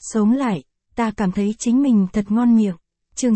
Sống lại, ta cảm thấy chính mình thật ngon miệng. Chương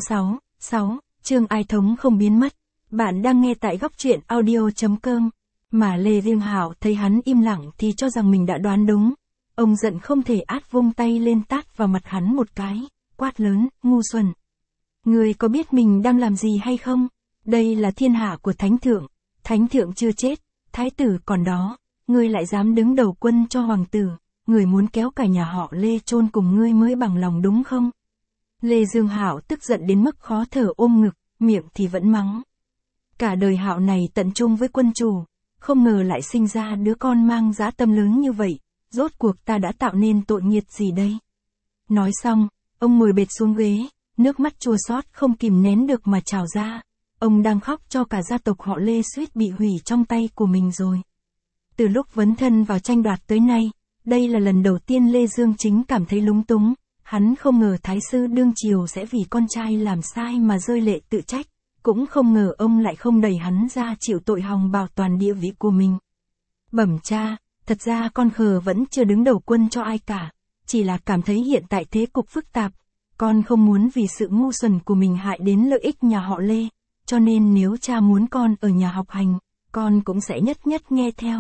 6, chương Ai Thống không biến mất. Bạn đang nghe tại góc truyện audio.com. Mà Lê Dương Hạo thấy hắn im lặng thì cho rằng mình đã đoán đúng. Ông giận không thể át vung tay lên tát vào mặt hắn một cái, quát lớn, ngu xuẩn. Ngươi có biết mình đang làm gì hay không? Đây là thiên hạ của Thánh thượng chưa chết, thái tử còn đó, ngươi lại dám đứng đầu quân cho hoàng tử, ngươi muốn kéo cả nhà họ Lê chôn cùng ngươi mới bằng lòng đúng không? Lê Dương Hạo tức giận đến mức khó thở ôm ngực, miệng thì vẫn mắng. Cả đời Hạo này tận trung với quân chủ, không ngờ lại sinh ra đứa con mang dã tâm lớn như vậy, rốt cuộc ta đã tạo nên tội nghiệt gì đây? Nói xong, ông ngồi bệt xuống ghế, nước mắt chua xót không kìm nén được mà trào ra. Ông đang khóc cho cả gia tộc họ Lê suýt bị hủy trong tay của mình rồi. Từ lúc vấn thân vào tranh đoạt tới nay, đây là lần đầu tiên Lê Dương Chính cảm thấy lúng túng. Hắn không ngờ thái sư đương triều sẽ vì con trai làm sai mà rơi lệ tự trách, cũng không ngờ ông lại không đẩy hắn ra chịu tội hòng bảo toàn địa vị của mình. Bẩm cha, thật ra con khờ vẫn chưa đứng đầu quân cho ai cả, chỉ là cảm thấy hiện tại thế cục phức tạp, con không muốn vì sự ngu xuẩn của mình hại đến lợi ích nhà họ Lê, cho nên nếu cha muốn con ở nhà học hành, con cũng sẽ nhất nghe theo.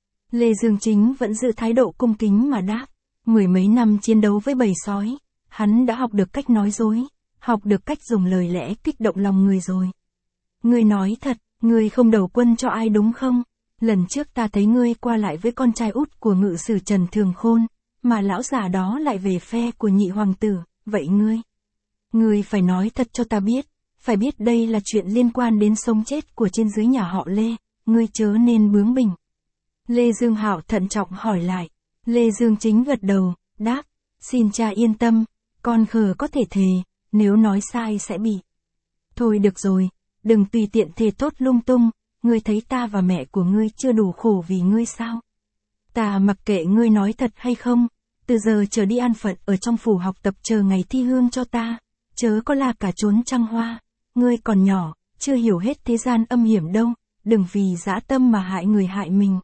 Lê Dương Chính vẫn giữ thái độ cung kính mà đáp. Mười mấy năm chiến đấu với bầy sói, hắn đã học được cách nói dối, học được cách dùng lời lẽ kích động lòng người rồi. Ngươi nói thật, ngươi không đầu quân cho ai đúng không? Lần trước ta thấy ngươi qua lại với con trai út của ngự sử Trần Thường Khôn, mà lão già đó lại về phe của nhị hoàng tử, vậy ngươi phải nói thật cho ta biết, phải biết đây là chuyện liên quan đến sống chết của trên dưới nhà họ Lê, ngươi chớ nên bướng bỉnh. Lê Dương Hạo thận trọng hỏi lại. Lê Dương Chính gật đầu, đáp, xin cha yên tâm, con khờ có thể thề, nếu nói sai sẽ bị. Thôi được rồi, đừng tùy tiện thề tốt lung tung, ngươi thấy ta và mẹ của ngươi chưa đủ khổ vì ngươi sao? Ta mặc kệ ngươi nói thật hay không, từ giờ trở đi an phận ở trong phủ học tập chờ ngày thi hương cho ta, chớ có là cả trốn trăng hoa, ngươi còn nhỏ, chưa hiểu hết thế gian âm hiểm đâu, đừng vì dã tâm mà hại người hại mình.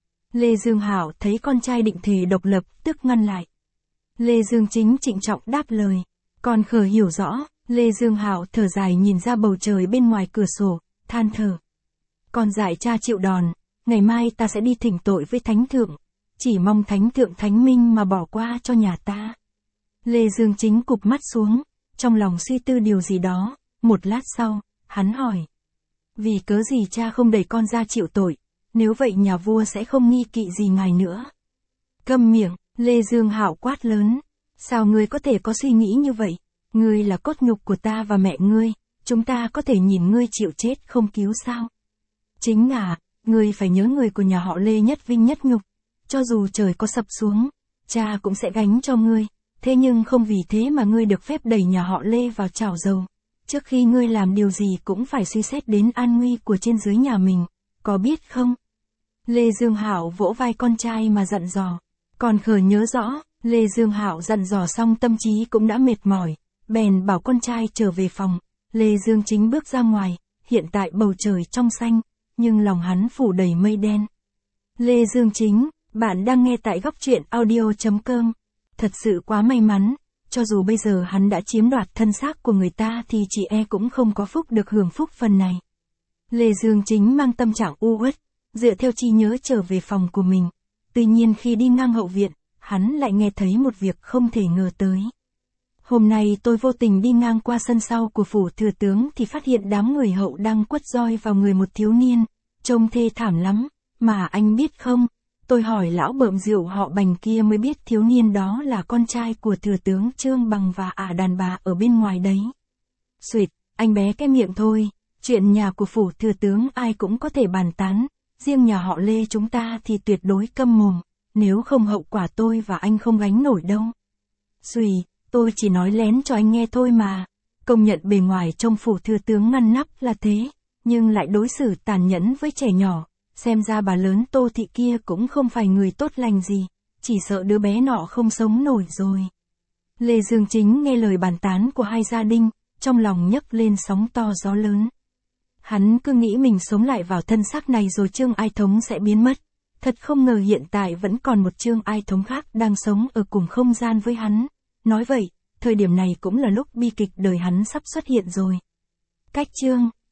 Lê Dương Hạo thấy con trai định thề độc lập, tức ngăn lại. Lê Dương Chính trịnh trọng đáp lời. Con khờ hiểu rõ. Lê Dương Hạo thở dài nhìn ra bầu trời bên ngoài cửa sổ, than thở. Con dạy cha chịu đòn, ngày mai ta sẽ đi thỉnh tội với Thánh thượng. Chỉ mong Thánh thượng thánh minh mà bỏ qua cho nhà ta. Lê Dương Chính cụp mắt xuống, trong lòng suy tư điều gì đó. Một lát sau, hắn hỏi. Vì cớ gì cha không đẩy con ra chịu tội? Nếu vậy nhà vua sẽ không nghi kỵ gì ngài nữa. Câm miệng, Lê Dương Hạo quát lớn. Sao ngươi có thể có suy nghĩ như vậy? Ngươi là cốt nhục của ta và mẹ ngươi, chúng ta có thể nhìn ngươi chịu chết không cứu sao? Chính ngươi phải nhớ người của nhà họ Lê nhất vinh nhất nhục. Cho dù trời có sập xuống, cha cũng sẽ gánh cho ngươi. Thế nhưng không vì thế mà ngươi được phép đẩy nhà họ Lê vào chảo dầu. Trước khi ngươi làm điều gì cũng phải suy xét đến an nguy của trên dưới nhà mình, có biết không? Lê Dương Hạo vỗ vai con trai mà dặn dò. Còn khờ nhớ rõ, Lê Dương Hạo dặn dò xong tâm trí cũng đã mệt mỏi, bèn bảo con trai trở về phòng. Lê Dương Chính bước ra ngoài, hiện tại bầu trời trong xanh, nhưng lòng hắn phủ đầy mây đen. Lê Dương Chính, bạn đang nghe tại góc truyện audio.com. Thật sự quá may mắn, cho dù bây giờ hắn đã chiếm đoạt thân xác của người ta thì chị cũng không có phúc được hưởng phúc phần này. Lê Dương Chính mang tâm trạng u uất, dựa theo trí nhớ trở về phòng của mình. Tuy nhiên khi đi ngang hậu viện, hắn lại nghe thấy một việc không thể ngờ tới. Hôm nay tôi vô tình đi ngang qua sân sau của phủ thừa tướng thì phát hiện đám người hậu đang quất roi vào người một thiếu niên, trông thê thảm lắm, mà anh biết không, tôi hỏi lão bợm rượu họ Bành kia mới biết thiếu niên đó là con trai của thừa tướng Trương Bằng và đàn bà ở bên ngoài đấy. Xuỵt, anh bé cái miệng thôi, chuyện nhà của phủ thừa tướng ai cũng có thể bàn tán. Riêng nhà họ Lê chúng ta thì tuyệt đối câm mồm, nếu không hậu quả tôi và anh không gánh nổi đâu. Xùi, tôi chỉ nói lén cho anh nghe thôi mà. Công nhận bề ngoài trông phủ thừa tướng ngăn nắp là thế, nhưng lại đối xử tàn nhẫn với trẻ nhỏ, xem ra bà lớn Tô Thị kia cũng không phải người tốt lành gì, chỉ sợ đứa bé nọ không sống nổi rồi. Lê Dương Chính nghe lời bàn tán của hai gia đình, trong lòng nhấc lên sóng to gió lớn. Hắn cứ nghĩ mình sống lại vào thân xác này rồi Trương Ai Thống sẽ biến mất. Thật không ngờ hiện tại vẫn còn một Trương Ai Thống khác đang sống ở cùng không gian với hắn. Nói vậy, thời điểm này cũng là lúc bi kịch đời hắn sắp xuất hiện rồi. Cách chương